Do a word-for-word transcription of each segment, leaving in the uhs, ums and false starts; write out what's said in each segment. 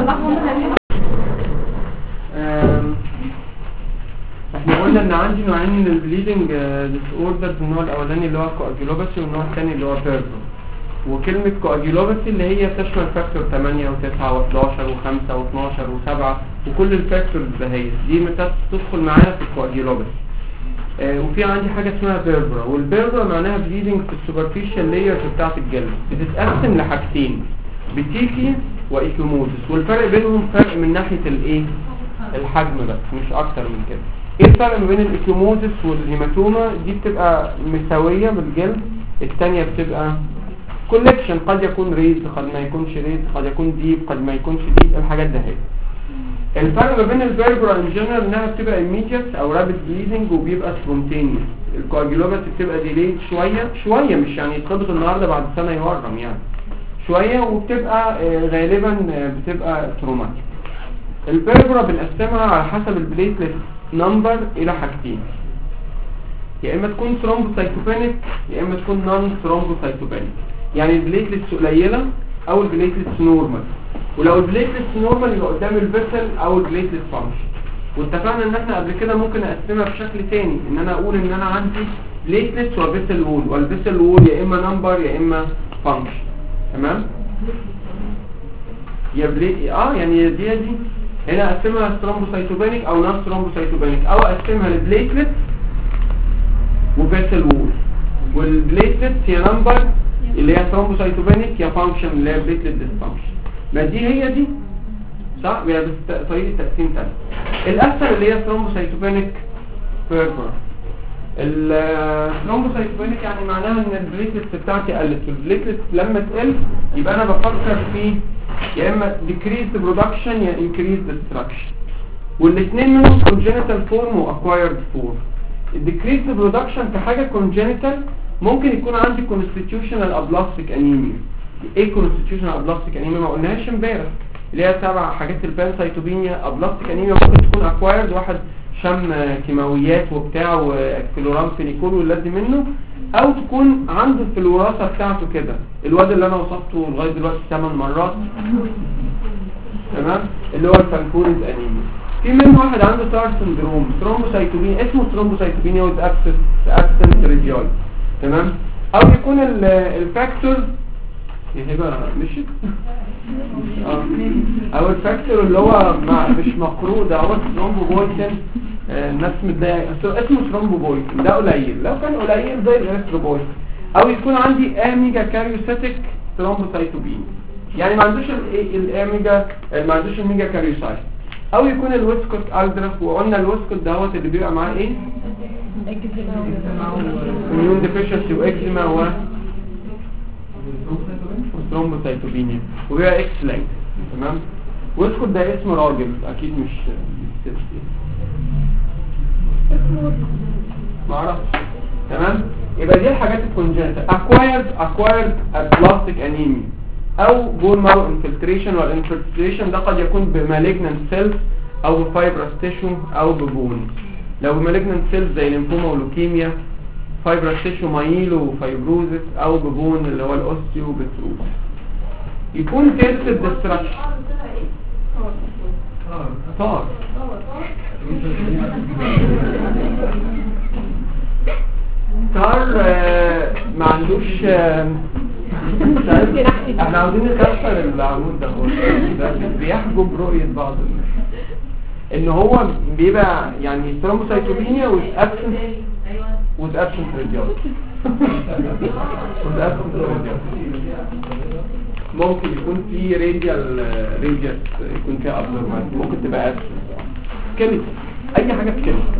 احنا قلنا ان عندي نوعين من البليدنج ديس اوردرز، النوع الاولاني اللي هو كواجيولوباسي والنوع الثاني اللي هو بيربو. وكلمه كواجيولوباسي اللي هي تشمل فاكتور ثمانية وتسعة وحداشر وخمسة واثناشر وسبعة وكل الفاكتورز دهيت دي متى تدخل معانا في الكواجيولوباسي. آه وفي عندي حاجه اسمها بيربرا، والبيربرا معناها بليدنج في السوبرفيشال لايرز بتاعه الجلد، بتتقسم لحاجتين بتيكي وايكيموزس، والفرق بينهم فرق من ناحيه الايه الحجم بس مش اكتر من كده. ايه الفرق ما بين الايكيموزس والهيماتوما؟ دي بتبقى مساويه بالجلد، الثانيه بتبقى كولكشن، قد يكون ريز قد ما يكونش ريز، قد يكون ديب قد ما يكونش ديب، الحاجات ده هي. الفرق ما بين البيربرا ان جنرال انها بتبقى immediate او رابيد بليدنج وبيبقى سبونتينيوس. الكواجيولوباسي بتبقى ديليد شويه شويه، مش يعني يتخبط النهارده بعد سنه يورم يعني شويه، وبتبقى غالبا بتبقى تروماتيك. البيربرا بنقسمها على حسب البليتلت نمبر الى حاجتين، يا اما تكون ثرومبوسايتوبينيك يا اما تكون نون ثرومبوسايتوبينيك، يعني البليتلتس قليله او البليتلتس نورمال. ولو البليتلتس نورمال يبقى قدام الفيسل او البليتلت فانكشن. واتفقنا ان احنا قبل كده ممكن اقسمها بشكل تاني، ان انا اقول ان انا عندي بليتلتس وفيسل وول، والفيسل وول يا اما نمبر يا اما فانكشن. تمام؟ يا بلي اه يعني دي دي هنا اقسمها ثرومبوسايتوبينيك او نون ثرومبوسايتوبينيك، او اقسمها لبليتلت وفيسل وول، والبليتلت هي نمبر اللي هي ثرومبوسايتوبينيك يا فانكشن اللي هي بليتلت ديسفانكشن. ما دي هي دي صح؟ هي بس طريقه تقسيم ثانيه. الاسهل اللي هي ثرومبوسايتوبينيك بيربر. الثرومبوسايتوبينيك يعني معناها ان البليتلت بتاعتي قلت، والبليتلت لما تقل يبقى انا بفكر في يا اما decrease production يا increase destruction، والاثنين منهم congenital form و acquired form. decrease production في حاجه congenital ممكن يكون عندي constitutional aplastic anemia. ايه constitutional aplastic anemia؟ ما قلناهاش امبارح، اللي هي سبع حاجات البانسايتوبينيا. aplastic anemia ممكن تكون acquired، واحد شم كيماويات وبتاع وكلورامفينيكول والذي منه، او تكون عنده في الوراثه بتاعته كده، الواد اللي انا وصفته لغايه دلوقتي ثمان مرات تمام، اللي هو الفانكونيز انيميا. في منه واحد عنده تار سندروم ثرومبوسايتوبينيا، اسمه ثرومبوسايتوبينيا وذ ابسنت ريديول. تمام؟ او يكون الفاكتور هيبقى مشي اه او الفاكتور اللي هو مش مقروء ده هو ثرومبوبويتين. الناس متضايقه اسمه ثرومبوبويتين، ده قليل، لو كان قليل زي الاريثروبويتين. او يكون عندي اميجا كاريوسيتيك ثرومبوسايتوبين، يعني ما عندوش الاميجا ما عندوش الميجا كاريوسايت. او يكون الويسكوت الدرف، وقلنا الويسكوت دوت اللي بيبقى معاه ايه؟ اميون ديفيشنسي واكزيما و ثرومبوسايتوبينيا، وهي اكس لينك. تمام؟ ويسكوت ده اسم راجل اكيد مش ست ما اعرفش. تمام؟ يبقى دي الحاجات الكونجنتال. acquired acquired aplastic anemia او بون مارو انفلتريشن، والانفلتريشن ده قد يكون بمالجنانت سيلز او بفايبرس تيشو او ببون. لو بمالجنانت سيلز زي الليمفوما ولوكيميا، فايبرس تيشو مايلو وفايبروزس، او ببون اللي هو الاوستيو بتروس. يكون تيرس ديستراكشن طار طار ما عندوش احنا عاوزين نكسر العمود ده بيحجب رؤية بعض ان هو بيبقى يعني ثرومبوسايتوبينيا والابسنت والابسنت ريديول والابسنت ريديول. ممكن يكون في راديال راديال يكون فيها ابنورماليتي، ممكن تبقى ابسنت كيميكال، اي حاجه كيميكال.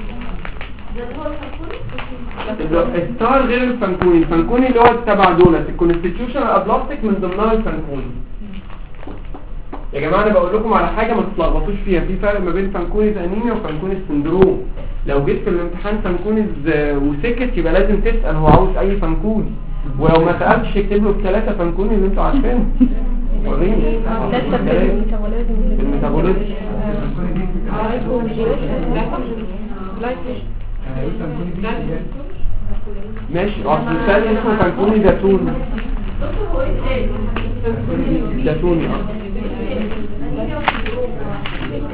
الستار غير الفانكوني، الفانكوني اللي هو تبع دولت الكونستيتيوشنال ابلاستيك من ضمنها الفانكوني. يا جماعه انا بقول لكم على حاجه ما تتلخبطوش فيها، في فرق ما بين فانكونيز انيميا وفانكونيز سندروم. لو جيت في الامتحان فانكونيز وسكت يبقى لازم تسال هو عاوز اي فانكوني، ولو ما سالتش اكتب له الثلاثه فانكوني اللي انتوا عارفينهم. وريني الميتابوليزم ماشي. اصل الثاني اسمه فانكوني زيتون زيتوني اه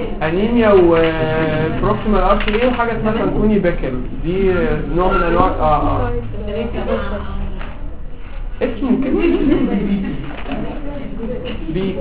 انيميا وبروكسيمال ارتري وحاجه اسمها فانكوني بيكل، دي نوع من انواع اه اه اسمه كده بيك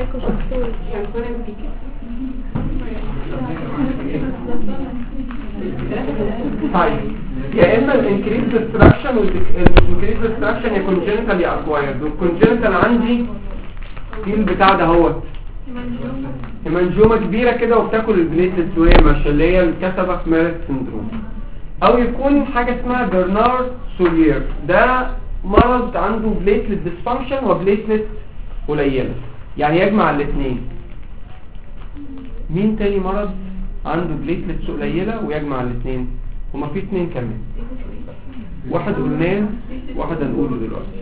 طيب يا اما الانكريز ديستراكشن والانكريز ديستراكشن يا كونجنتال يا اكوايرد. والكونجنتال عندي في البتاع ده اهوت هيمانجيوما كبيره كده وبتاكل البليتلتس وهي ماشيه اللي هي الكسبه في ميرت سندروم. او يكون حاجه اسمها برنارد سولير، ده مرض عنده بليتلت ديسفانكشن وبليتلت قليله، يعني يجمع الاثنين. مين تاني مرض عنده بليتلتس قليله ويجمع الاثنين؟ هما في اثنين كمان، واحد قلناه واحد هنقوله دلوقتي.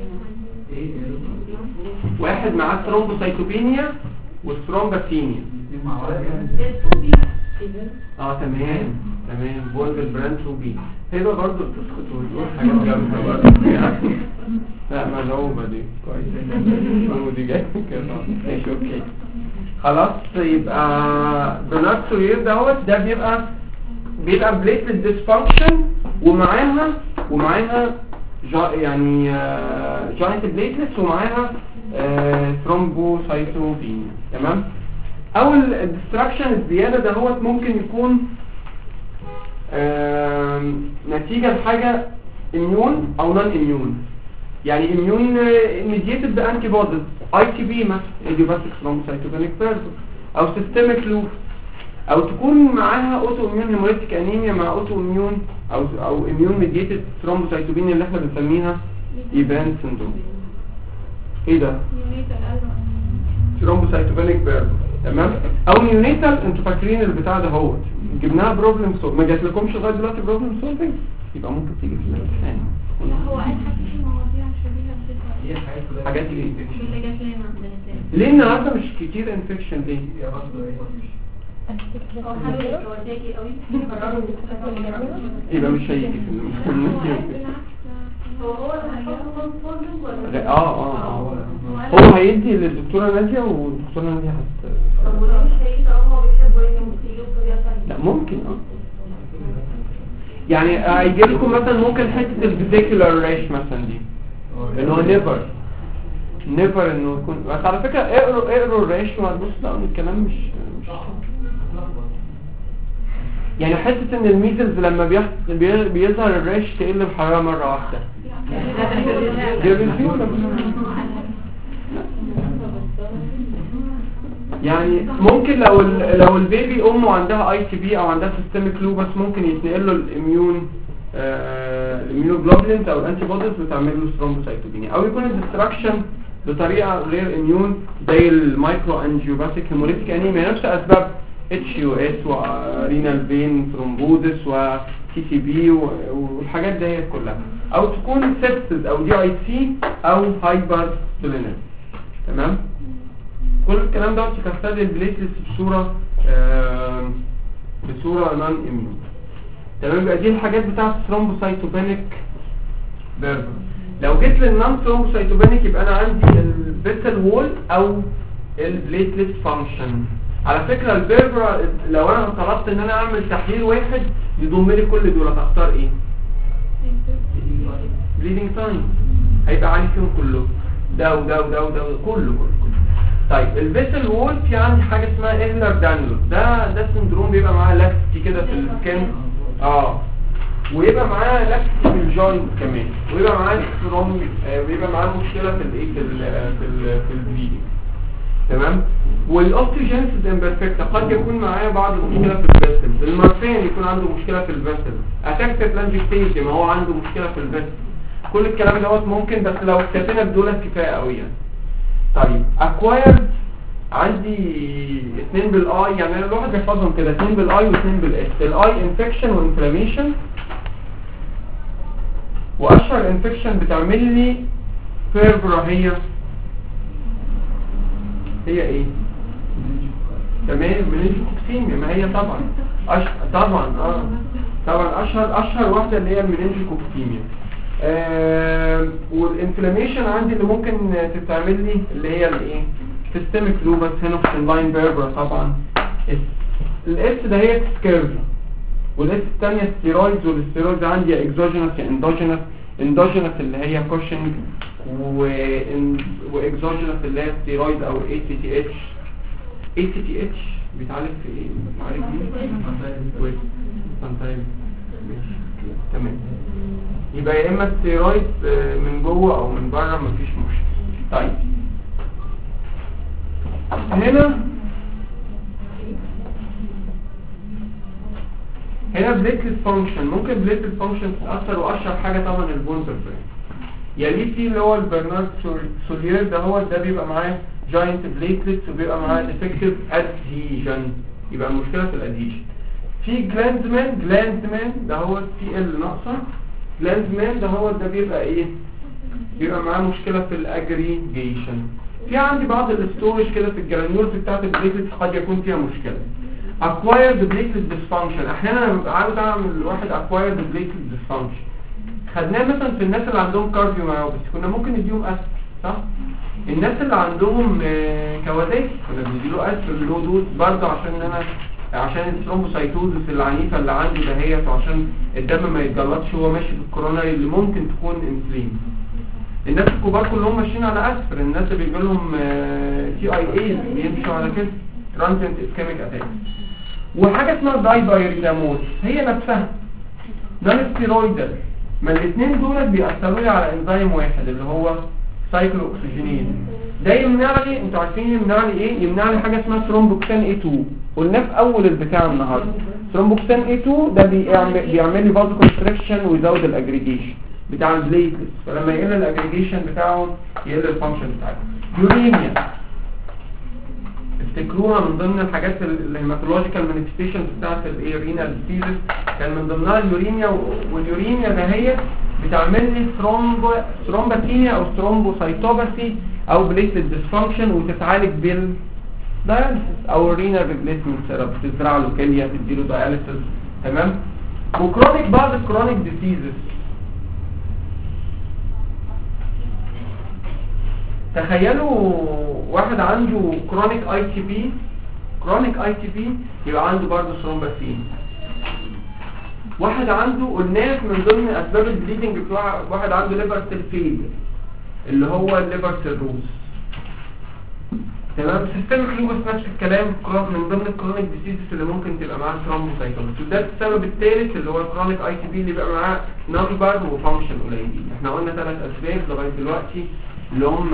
واحد معاه ثرومبوسايتوبينيا والثرومباسينيا. اه تمام تمام بولفل برانتروبي. هنا برضه بتسكت وتقول حاجات جامده برضه يعني. لا ملعوبه دي كويس دي جايه كده ماشي اوكي خلاص. يبقى برنارد سولير دوت ده بيبقى بيبقى بليتلت ديسفانكشن ومعاها ومعاها يعني جاينت بليتلتس ومعاها ثرومبوسايتوبينيا. تمام. اول الديستراكشن الزياده ده هو ممكن يكون نتيجه لحاجه اميون او نون اميون، يعني اميون ميديتد بانتي بوديز اي تي بي مثلا ايديوباثيك ثرومبوسايتوبينيك بيرسون، او سيستميك لوب، او تكون معاها اوتو اميون هيموريتيك انيميا مع اوتو اميون او او اميون ميديتد ثرومبوسايتوبينيا اللي احنا بنسميها ايبان سندروم. ايه ده؟ ثرومبوسايتوبينيك بيرسون. تمام. او نيونيتال، انتوا فاكرين البتاع ده هو جبناها بروبلم سولف، ما جاتلكمش لغايه دلوقتي بروبلم سولفنج، يبقى ممكن تيجي في الامتحان. هو اي حاجه في المواضيع شبيهه بتاعتها حاجات اللي جات لنا ليه النهارده مش كتير انفكشن ليه؟ يبقى مش هيجي في الامتحان. هو اه اه اه هو هيدي للدكتوره ناديه والدكتوره ناديه هت طب وليه مش هيجي طالما هو بيحب وين ممكن يجيب بطريقه ثانيه؟ لا ممكن اه يعني هيجي لكم مثلا ممكن حته الفيزيكولار ريش مثلا دي انه نيفر نيفر انه يكون. بس على فكره اقروا اقروا الريش وهتبص لا الكلام مش مش يعني حته ان الميزلز لما بيحصل بيظهر الريش تقل الحراره مره واحده دي ريفيو يعني ممكن لو لو البيبي امه عندها اي تي بي او عندها سيستميك لوبس ممكن يتنقل له الاميون آه الاميونوجلوبولينز او الانتي بوديز وتعمل له ثرومبوسايتوبينيا، او يكون الديستراكشن بطريقه غير اميون زي المايكرو انجيوباثيك هيموريتيك انيميا، نفس اسباب اتش يو اس ورينال فين ثرومبوزس وتي سي بي والحاجات دي كلها، او تكون سيبسز او دي اي سي او هايبر سيلينيز. تمام. كل الكلام ده تكتب البليتلتس بصوره آه بصوره نون اميون. تمام. يبقى دي الحاجات بتاعه الثرومبوسايتوبينيك بيرفر. لو جيت للنون ثرومبوسايتوبينيك يبقى انا عندي البيتل وول او البليتلت فانكشن. على فكره البيرفر لو انا طلبت ان انا اعمل تحليل واحد يضم لي كل دول هختار ايه؟ بليدنج تايم هيبقى عندي فيهم كله ده وده وده وده كله كله كله. طيب الفيسل وول في عندي حاجه اسمها ايهلر دانلوب، ده ده سندروم بيبقى معاه لاكستي كده في السكن اه ويبقى معاه لاكستي في الجوينت كمان، ويبقى معاه ستروم آه ويبقى معاه مشكله في الايه في ال في ال في البليدنج. تمام. والاوستيوجينيسيس امبرفكتا قد يكون معاه بعض المشكله في الفيسل، المارفين يكون عنده مشكله في الفيسل، اتاكتيف لانجيكتيزيا ما هو عنده مشكله في الفيسل. كل الكلام دوت ممكن، بس لو اكتفينا بدول كفايه قوي يعني. طيب اكوايرد عندي اثنين بالاي، يعني انا الواحد بيحفظهم كده، اثنين بالاي واثنين بالاس. الاي انفكشن وانفلاميشن، واشهر انفكشن بتعمل لي فيربرا هي هي ايه؟ تمام. مننجوكوكسيميا، ما هي طبعا أشهر طبعا اه طبعا اشهر اشهر واحده اللي هي المننجوكوكسيميا. آه والانفلاميشن عندي اللي ممكن تتعمل لي اللي هي الايه؟ سيستميك لوبس، هينوفيلين لاين بيربرا طبعا، الاس ده هي سكيرف، والاس الثانيه ستيرويدز، والستيرويدز عندي اكزوجينس يا اندوجينس. اندوجينس اللي هي كوشنج، واكزوجينس اللي هي ستيرويد او اي تي تي اتش. اي تي تي اتش بيتعالج في ايه؟ بيتعالج ايه؟ سانتايم. تمام. يبقى يا اما ستيرويد من جوه او من بره مفيش مشكله. طيب هنا هنا بليتلت فانكشن، ممكن بليتلت فانكشن تتاثر، واشهر حاجه طبعا البون برين. يليه في اللي هو البرنارد سوليير ده، هو ده بيبقى معاه جاينت بليتلتس وبيبقى معاه ديفكتيف ادهيجن، يبقى المشكله في الادهيجن. في جلاندمان، جلاندمان ده هو سي ال ناقصه. جلاندمان ده هو ده بيبقى ايه؟ بيبقى معاه مشكله في الاجريجيشن. في عندي بعض الاستورج كده في الجرانيولز بتاعت البليتلتس قد يكون فيها مشكله. acquired platelet dysfunction، احيانا انا ببقى عاوز اعمل واحد acquired platelet dysfunction، خدناه مثلا في الناس اللي عندهم كارديوميوباثي كنا ممكن نديهم اسبر، صح؟ الناس اللي عندهم كواديك كنا بنديله اسبر لو دوز برضه، عشان انا عشان الثرومبوسايتوزس العنيفه اللي عنده دهيت، وعشان الدم ما يتجلطش وهو ماشي في الكورونا اللي ممكن تكون انسولين. الناس الكبار كلهم ماشيين على اسبر، الناس اللي بيجي لهم تي اي اي بيمشوا على كده ترانزيانت اسكيميك اتاك. وحاجه اسمها دايبايريدامول هي نفسها نون ستيرويدال، ما الاثنين دول بيأثروا لي على انزيم واحد اللي هو سايكلو اوكسجينيز. ده يمنع لي، انتوا عارفين يمنع لي ايه؟ يمنع لي حاجه اسمها ثرومبوكسان اي اتنين، قلنا في اول البتاع النهارده. ثرومبوكسان اي اتنين ده بيعمل بيعمل لي فازو كونستريكشن ويزود الاجريجيشن بتاع البليتلتس، فلما يقل الاجريجيشن بتاعهم يقل الفانكشن بتاعهم. يوريميا افتكروها من ضمن الحاجات الهيماتولوجيكال مانيفستيشنز بتاعت الرينال ديزيز، كان من ضمنها اليوريميا. واليوريميا ده هي بتعمل لي ثرومبو ثرومباتينيا او ثرومبوسايتوباثي او بليتلت ديسفانكشن، وتتعالج بالداياليسيس او الرينال ريبليسمنت ثيرابي، تزرع له كليه تديله داياليسيس. تمام. وكرونيك بعض الكرونيك ديزيزز، تخيلوا واحد عنده كرونيك اي تي بي، كرونيك اي تي بي يبقى عنده برضه ثرومباسين. واحد عنده قلنا من ضمن اسباب البليدنج بتاع واحد عنده ليفر سيل فيل اللي هو الليفر سيروز. تمام. سيستميك لوبس نفس الكلام، من ضمن الكرونيك ديزيزز اللي ممكن تبقى معاه ثرومبوسايتوباثي. وده السبب الثالث اللي هو الكرونيك اي تي بي اللي بيبقى معاه نمبر وفانكشن قليلين. احنا قلنا ثلاث اسباب لغايه دلوقتي اللي هم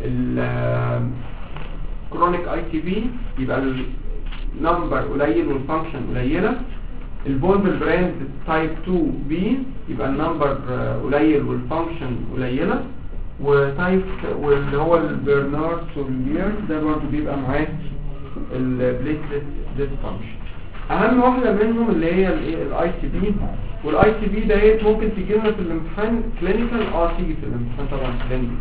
الكرونيك اي تي بي يبقى النمبر قليل والفانكشن قليله. البولفر براند تايب اتنين بي يبقى النمبر قليل والفانكشن قليله. وتايب واللي هو البرنارد سوليير ده برضه بيبقى معاه البليتلت ديسفانكشن. اهم واحده منهم اللي هي الاي تي بي، والاي تي بي ديت ممكن تيجي لنا في الامتحان كلينيكال، اه تيجي في الامتحان طبعا كلينيكال،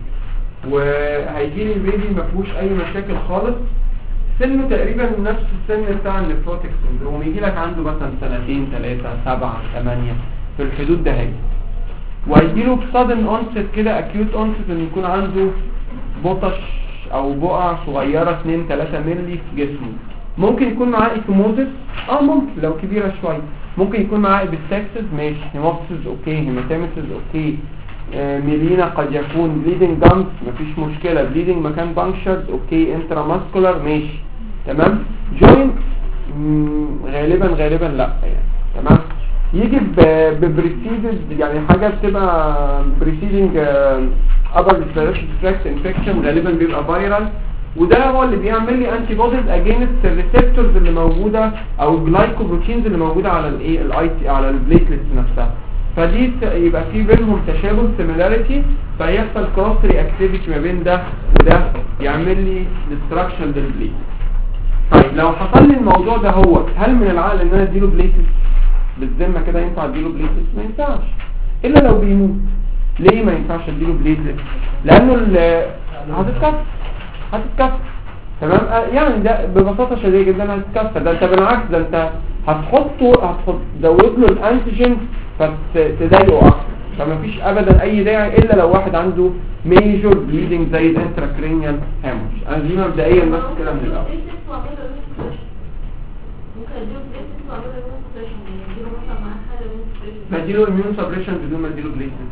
وهيجي لي البيبي ما فيهوش اي مشاكل خالص، سنه تقريبا نفس السن بتاع النفروتيك سندروم، يجي لك عنده مثلا سنتين ثلاثه سبعه ثمانيه في الحدود ده هي. وهيجي له بصدن اونست كده اكيوت اونست ان يكون عنده بطش او بقع صغيره اتنين تلاتة مللي في جسمه. ممكن يكون معاه ايكوموزيس، اه ممكن لو كبيره شويه. ممكن يكون معاه ابيستاكسس ماشي، هيموبسيس اوكي، هيماتيمسيس اوكي، آه ميلينا قد يكون، بليدنج جامز مفيش مشكله، بليدنج مكان بانكشرز اوكي، انترا ماسكولار ماشي. تمام. جوينت غالبا غالبا لا يعني. تمام. يجي ببريسيدز يعني حاجه بتبقى بريسيدنج ابر ريسبيراتوري تراكت انفكشن، غالبا بيبقى فايرال، وده هو اللي بيعمل لي انتي بوديز اجينست الريسبتورز اللي موجوده او الجلايكوبروتينز اللي موجوده على الايه الاي تي على البليتلتس نفسها. فدي يبقى في بينهم تشابه سيميلاريتي، فيحصل كروس رياكتيفيتي ما بين ده وده يعمل لي ديستراكشن للبليت. طيب لو حصل لي الموضوع ده هو هل من العقل ان انا اديله بليتلتس بالذمه كده؟ ينفع اديله بليتلتس؟ ما ينفعش الا لو بيموت. ليه ما ينفعش اديله بليتلتس؟ لانه هتتكسر هتتكسر. تمام. يعني ده ببساطه شديده جدا هتتكسر. ده انت بالعكس، ده انت هتحطه هتحط تزود له الانتيجين فتضايقه اكتر. فما فيش ابدا اي داعي الا لو واحد عنده ميجور بليدنج زي الانتراكرينيال هامش. انا دي مبدئيا بس كده من الاول. اديله بليتلت واعمل له سبريشن، يعني اديله مثلا معاه حاجه من سبريشن. بديله اميون سبريشن بدون ما اديله بليتلت.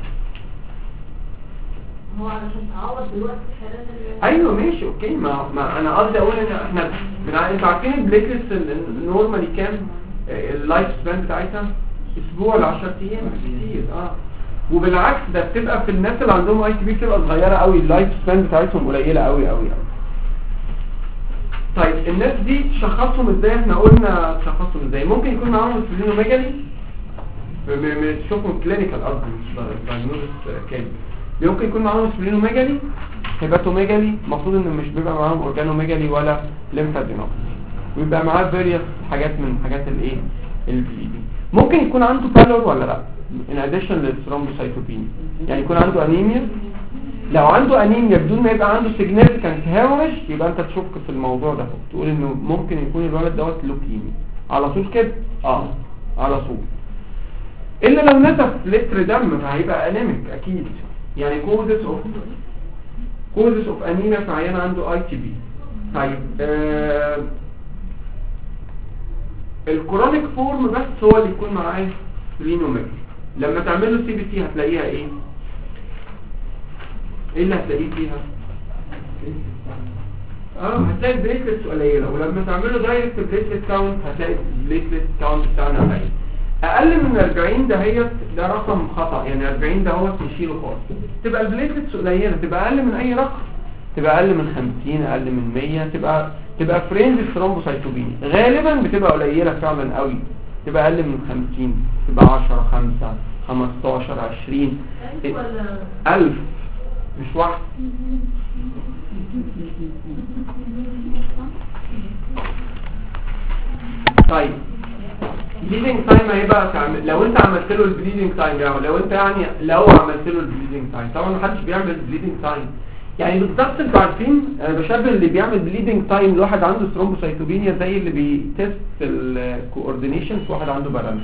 هو علشان تعوض دلوقتي حالات ال ايوه ماشي اوكي، ما, ما انا قصدي اقول ان احنا من انتوا عارفين البليتلتس النورمالي كام اللايف سبان بتاعتها؟ اسبوع ل عشرة ايام كتير. اه وبالعكس ده بتبقى في الناس اللي عندهم اي تي بي بتبقى صغيره قوي، اللايف سبان بتاعتهم قليله قوي قوي قوي. طيب الناس دي تشخصهم ازاي؟ احنا قلنا تشخصهم ازاي. ممكن يكون معاهم سبلينوميجالي، تشوفهم كلينيكال قصدي مش دايجنوستس كامل. ممكن يكون معاهم سبلينوميجالي، هيباتوميجالي، المفروض ان مش بيبقى معاهم اورجانوميجالي ولا ليمفادينوباثي، ويبقى معاه فيريوس حاجات من حاجات الايه البليدنج. ممكن يكون عنده بالور ولا لا in addition للثرومبوسايتوبينيا، يعني يكون عنده انيميا. لو عنده انيميا بدون ما يبقى عنده significant hemorrhage يبقى انت تشك في الموضوع ده، تقول انه ممكن يكون الولد دوت لوكيميا على طول كده. اه على طول، الا لو نزف لتر دم فهيبقى انيميك اكيد. يعني كوزس اوف كوزس اوف انيميا في عيان عنده اي تي بي. طيب آه الكرونيك فورم بس هو اللي يكون معاه سبلينوميجالي. لما تعمل له سي بي سي هتلاقيها ايه؟ ايه اللي هتلاقيه فيها؟ اه هتلاقي البليتلتس قليله، ولما تعمل له دايركت بليتلت كاونت هتلاقي البليتلت كاونت بتاعنا قليل. اقل من أربعين ده هي ده رقم خطا، يعني أربعين ده هو نشيله خالص. تبقى البليتلتس قليله، تبقى اقل من اي رقم، تبقى اقل من خمسين، اقل من مية، تبقى تبقى في رينج الثرومبوسايتوبينيا. غالبا بتبقى قليله فعلا قوي، تبقى اقل من خمسين، تبقى عشرة، خمسة، خمستاشر، عشرين، ألف مش واحد. طيب بليدنج تايم هيبقى تعمل لو انت عملت له البليدنج تايم، يعني لو انت يعني لو عملت له البليدنج تايم، طبعا محدش بيعمل بليدنج تايم. يعني بالظبط انتوا عارفين انا بشبه اللي بيعمل بليدنج تايم لواحد عنده ثرومبوسايتوبينيا زي اللي بيتست الكوردينيشن في واحد عنده بالانس.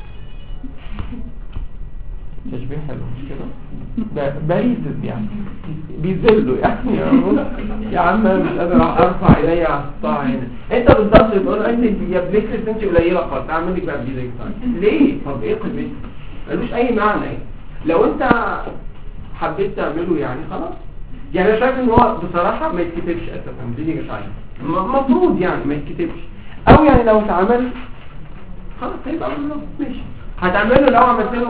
تشبيه حلو مش كده؟ باريزز يعني بيذلوا يعني يا عم مش قادر ارفع ايديا على السطح هنا. انت بالظبط بتقول انت يا بليكس انت قليله خالص، اعمل لك بقى بليدنج تايم ليه؟ طب ايه قيمته؟ ملوش اي معنى. يعني لو انت حبيت تعمله يعني خلاص. يعني انا شايف ان هو بصراحه ما يتكتبش اساسا بليدنج تايم، المفروض يعني ما يتكتبش، او يعني لو اتعمل خلاص هيبقى منه ماشي. هتعمله لو عملت له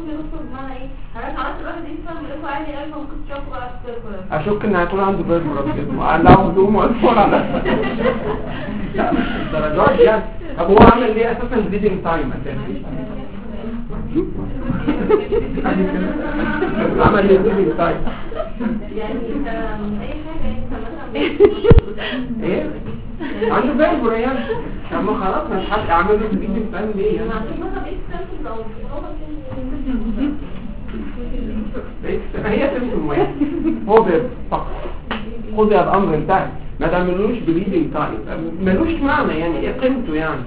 اشك ان هيكون عنده بيرد مرض لو هدوم والفور على لا مش الدرجات يعني. طب هو عمل ليه اساسا بليدنج تايم اساسا؟ عمل ليه بليدنج تايم؟ يعني انت اي حاجه انت مثلا ايه عنده فالفور يعني. طب ما خلاص مش حد اعمل له بليدنج تايم ليه يعني؟ هي سيمتوم واحد هو بيرد فقط، خذ يا الامر انتهى. ما تعملوش بليدنج تايم ملوش معنى، يعني ايه قيمته يعني؟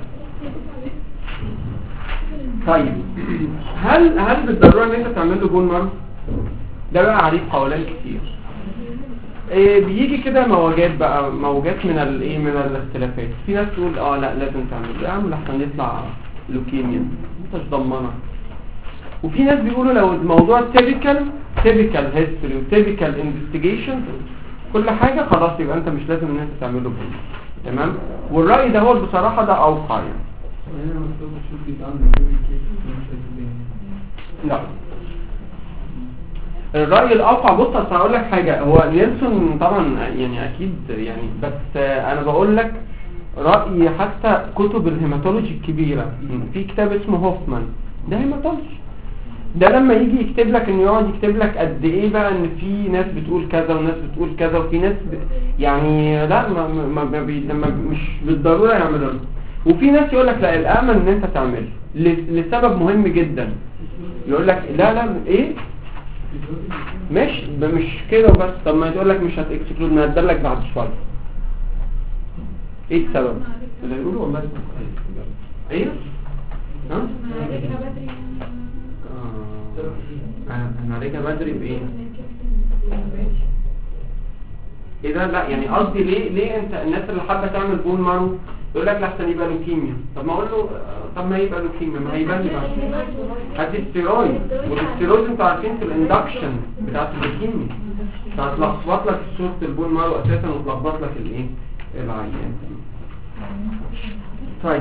طيب هل هل بالضروره ان انت تعمل له بون مارو؟ ده بقى عليه قولان كتير. إيه بيجي كده موجات بقى موجات من الايه من الاختلافات. في ناس تقول اه لا لازم تعمل له، اعمل لحسن يطلع لوكيميا انت مش ضمنها. وفي ناس بيقولوا لو الموضوع تيبيكال تيبيكال هيستوري وتيبيكال انفستيجيشن كل حاجه خلاص يبقى انت مش لازم ان انت تعمل له بون. تمام. والراي ده هو بصراحه ده اوقع يعني. لا الرأي الأوقع بص اصل هقول لك حاجة. هو نيلسون طبعا يعني أكيد يعني، بس أنا بقول لك رأي حتى كتب الهيماتولوجي الكبيرة. في كتاب اسمه هوفمان ده هيماتولوجي، ده لما يجي يكتب لك انه يقعد يكتب لك قد ايه بقى ان في ناس بتقول كذا وناس بتقول كذا وفي ناس ب... يعني لا ما, ما, ما بي... لما مش بالضرورة يعملوا. وفي ناس يقول لك لا الامن ان انت تعمله لسبب مهم جدا. يقول لك لا لا ايه مش مش كده وبس. طب ما يقول لك مش هتكسكلود، ما هدر لك بعد شويه. ايه السبب اللي يقولوا والله ايه ها اه انا عليك بدري بايه ايه ده؟ لا يعني قصدي ليه ليه انت الناس اللي حابه تعمل بون مارو يقول لك لحسن يبقى لوكيميا. طب ما اقول له طب ما يبقى لوكيميا ما هيبان لي بعد هدي الستيرويد، والستيرويد انتوا عارفين في الاندكشن بتاعت اللوكيميا هتلخبط لك صوره البون مارو اساسا وتلخبط لك الايه العيان. طيب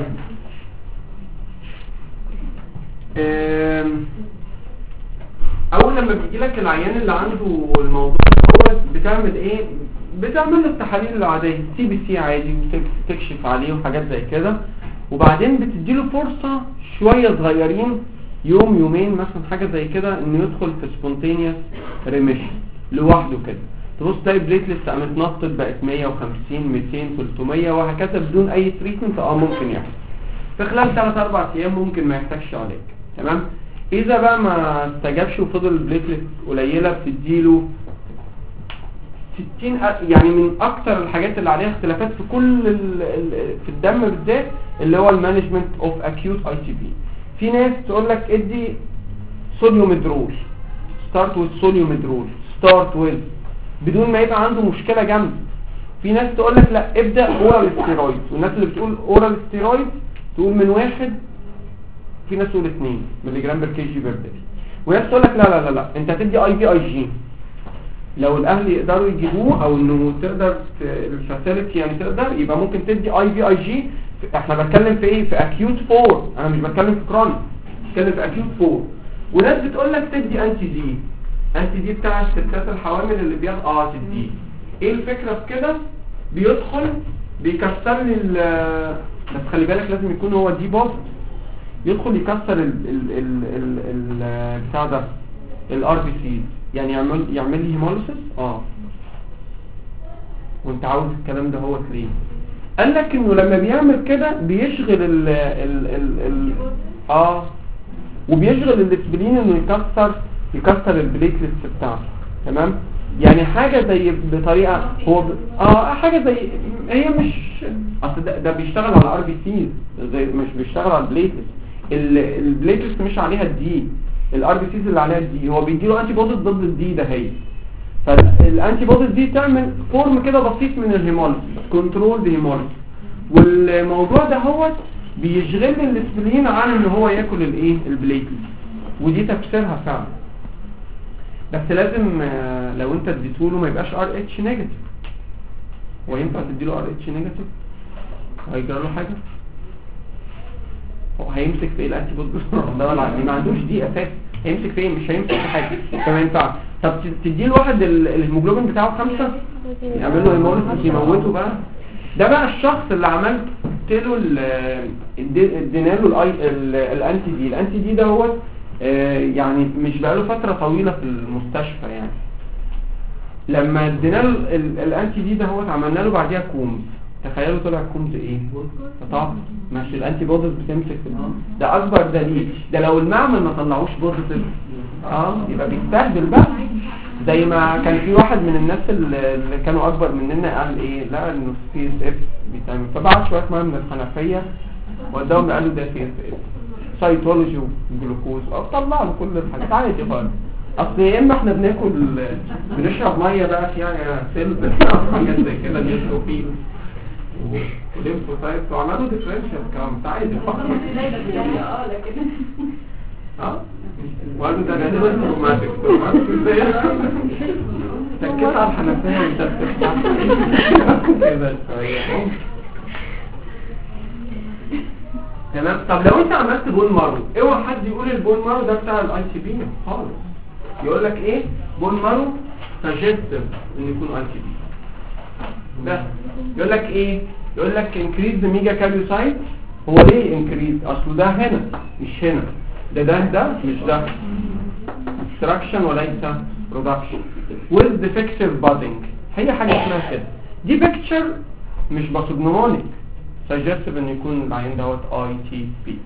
اول لما بيجي لك العيان اللي عنده الموضوع دوت بتعمل ايه؟ بتعمل له التحاليل العاديه سي بي سي عادي وتكشف عليه وحاجات زي كده، وبعدين بتديله فرصه شويه صغيرين يوم يومين مثلا حاجه زي كده انه يدخل في سبونتينيوس ريميشن لوحده كده. تبص تلاقي بليتلتس قامت نطت بقت مية وخمسين ميتين ثلاثمية وهكذا بدون اي تريتمنت. اه ممكن يحصل في خلال ثلاثة أربعة ايام، ممكن ما يحتاجش عليك. تمام. اذا بقى ما استجابش وفضل البليتلت قليله بتديله ستين يعني من اكتر الحاجات اللي عليها اختلافات في كل ال ال في الدم بالذات اللي هو المانجمنت اوف اكيوت اي تي بي. في ناس تقول لك ادي صوديوم مدرول، ستارت وذ صوديوم مدرول، ستارت وذ بدون ما يبقى عنده مشكله جامده. في ناس تقول لك لا ابدا اورال ستيرويد، والناس اللي بتقول اورال ستيرويد تقول من واحد، في ناس تقول اثنين ملي جرام بر كي جي بر داي، وناس تقول لك لا لا لا لا انت هتدي اي في اي جي لو الاهل يقدروا يجيبوه او انه تقدر الفاسيلتي يعني تقدر يبقى ممكن تدي اي في اي جي. احنا بتكلم في ايه؟ في اكيوت فور، انا مش بتكلم في كرونيك، بتكلم في اكيوت فور. وناس بتقول لك تدي انتي دي، انتي دي بتاع الستات الحوامل اللي بياخد اه تدي. ايه الفكره في كده؟ بيدخل بيكسر لي بس خلي بالك لازم يكون هو دي بوست، يدخل يكسر ال ال ال ال ال بتاع ده الار بي سي، يعني يعمل يعمل لي هيموليسيس. اه وانت عاوز الكلام ده هو ليه؟ قال لك انه لما بيعمل كده بيشغل ال ال ال, ال اه وبيشغل الاسبرين انه يكسر يكسر البليتلتس بتاعته. تمام. يعني حاجه زي بطريقه هو ب... اه حاجه زي هي مش اصل ده, ده بيشتغل على ار بي سي زي مش بيشتغل على البليتلتس. البليتلتس مش عليها الدي، الار بي سيز اللي عليها الدي هو بيديله انتي بوديز ضد الدي ده هي. فالانتي بوديز دي تعمل فورم كده بسيط من الهيموليسيس، كنترول هيموليسيس، والموضوع ده هو بيشغل الاسبرين عن ان هو ياكل الايه البليتلتس، ودي تفسيرها فعلا. بس لازم لو انت اديته له ما يبقاش ار اتش نيجاتيف. وينفع تديله ار اتش نيجاتيف هيجرى له حاجه؟ هو هيمسك في ايه الانتي بوديز ده ولا ما عندوش دي اساس، هيمسك في ايه؟ مش هيمسك في حاجه. فما ينفع. طب تدي له واحد الهيموجلوبين بتاعه خمسة يعمل له هيموليسيس يموته بقى. ده بقى الشخص اللي عملت له ادينا له الانتي دي. الانتي دي ده هو يعني مش بقى له فتره طويله في المستشفى. يعني لما ادينا له الانتي دي ده هو عملنا له بعديها كومز. تخيلوا طلع كومز ايه؟ طبعا ماشي الانتي بوديز بتمسك في ده اكبر دليل. ده لو المعمل ما طلعوش بوزيتيف اه يبقى بيستهبل بقى. زي ما كان في واحد من الناس اللي كانوا اكبر مننا قال ايه؟ لا انه سي اس اف بيتعمل، فبعت شويه ميه من الحنفيه واداهم قالوا ده سي اس اف سايتولوجي وجلوكوز او طلع له كل الحاجات عادي خالص. اصل يا اما احنا بناكل بنشرب ميه بقى فيها سيل حاجات زي كده نيوتروفيل وليمفوسايت وعملوا ديفرنشال كام عادي فقط. اه لكن اه وقالوا ده غالبا روماتيك تكيت على الحنفيه وانت بتفتح كده شويه. تمام. طب لو انت عملت بون مارو اوعى حد يقول البون مارو ده بتاع الاي تي بي خالص. يقول لك ايه؟ بون مارو سجستيف ان يكون اي تي بي. ده يقول لك ايه؟ يقول لك انكريز ميجا كاريوسايت. هو ليه انكريز؟ اصله ده هنا مش هنا، ده ده ده مش ده اكستراكشن وليس برودكشن with defective budding. هي حاجه اسمها كده. دي بيكتشر مش باثوجنومونيك سجستيف ان يكون العين دوت اي تي بي.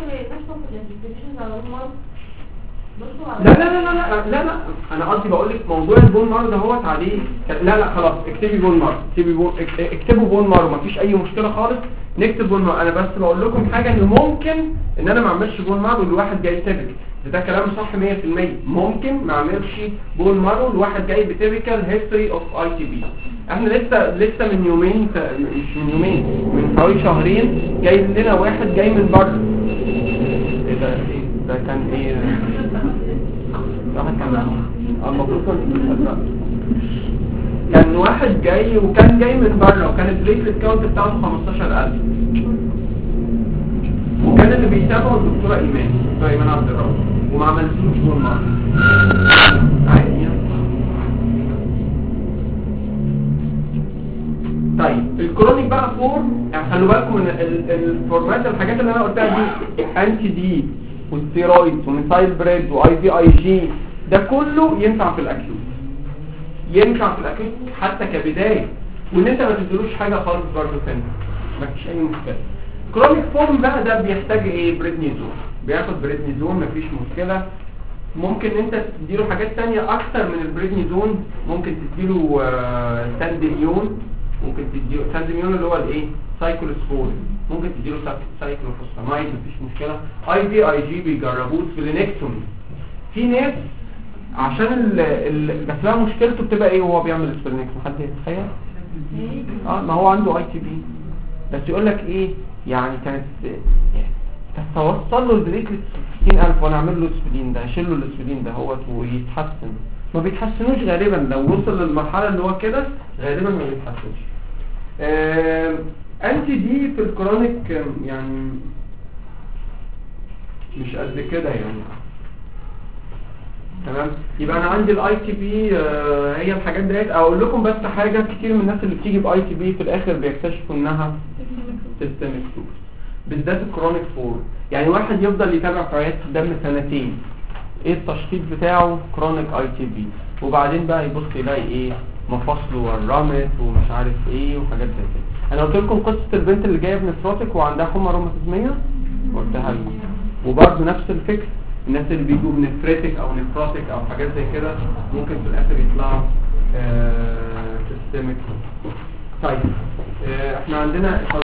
لا لا لا لا لا لا انا قصدي بقول لك موضوع البون مارو ده هوت عليه. لا لا خلاص اكتبي بون مارو، اكتبي بون اكتبوا بون مارو مفيش اي مشكله خالص. نكتب بون مارو. انا بس بقول لكم حاجه ان ممكن ان انا ما اعملش بون مارو لواحد جاي تبك ده كلام صح مية في المية. ممكن ما اعملش بون مارو لواحد جاي بتيبيكال هيستوري اوف اي تي بي. احنا لسه لسه من يومين مش من يومين من حوالي شهرين جاي لنا واحد جاي من بره. ايه ده ايه ده كان ايه واحد كان المفروض كان واحد جاي وكان جاي من بره وكان البليتلت كاونت بتاعته خمستاشر ألف وكان اللي بيتابعه الدكتوره ايمان الدكتوره ايمان عبد الرب وما عملتوش بون مارو عادي يعني. طيب الكرونيك بقى فورم يعني خلوا بالكم من الفورمات الحاجات اللي انا قلتها دي انتي دي والستيرويدز وميثايل بريد واي في اي جي ده كله ينفع في الاكيوت ينفع في الاكيوت حتى كبدايه وان انت ما تديلوش حاجه خالص برضه ثاني مفيش اي مشكله. كرونيك فورم بقى ده بيحتاج ايه؟ بريدنيزون. بياخد بريدنيزون مفيش مشكله. ممكن انت تديله حاجات تانية اكتر من البريدنيزون. ممكن تديله آه سانديميون ممكن تديله سانديميون اللي هو الايه سايكلوسبورين. ممكن تديله سايكلوفوسفامايد مفيش مشكله. اي في اي جي بيجربوه سبلينكتومي. في ناس عشان ال ال بس بقى مشكلته بتبقى ايه وهو بيعمل سبلينكتومي؟ حد يتخيل؟ اه ما هو عنده اي تي بي بس يقول لك ايه يعني كانت بس اوصل له البليتلت ستين ألف وانا اعمل له الاسبرين ده اشيل له الاسبرين ده هو ويتحسن. ما بيتحسنوش غالبا لو وصل للمرحله اللي هو كده غالبا ما بيتحسنش. آه انتي دي في الكرونيك يعني مش قد كده يعني تمام. يبقى انا عندي الاي تي بي آه هي الحاجات ديت. اقول لكم بس حاجه كتير من الناس اللي بتيجي باي تي بي في الاخر بيكتشفوا انها سيستميك سورس بالذات الكرونيك فور. يعني واحد يفضل يتابع في عيادة الدم سنتين ايه التشخيص بتاعه كرونيك اي تي بي وبعدين بقى يبص يلاقي ايه مفاصله ورمت ومش عارف ايه وحاجات زي كده. انا قلت لكم قصه البنت اللي جايه بنفروتك وعندها حمى روماتيزميه قلتها لكم وبرده نفس الفكره. الناس اللي بيجوا بنفريتك او نفروتك او حاجات زي كده ممكن في الاخر يطلعوا سيستميك. طيب آه احنا عندنا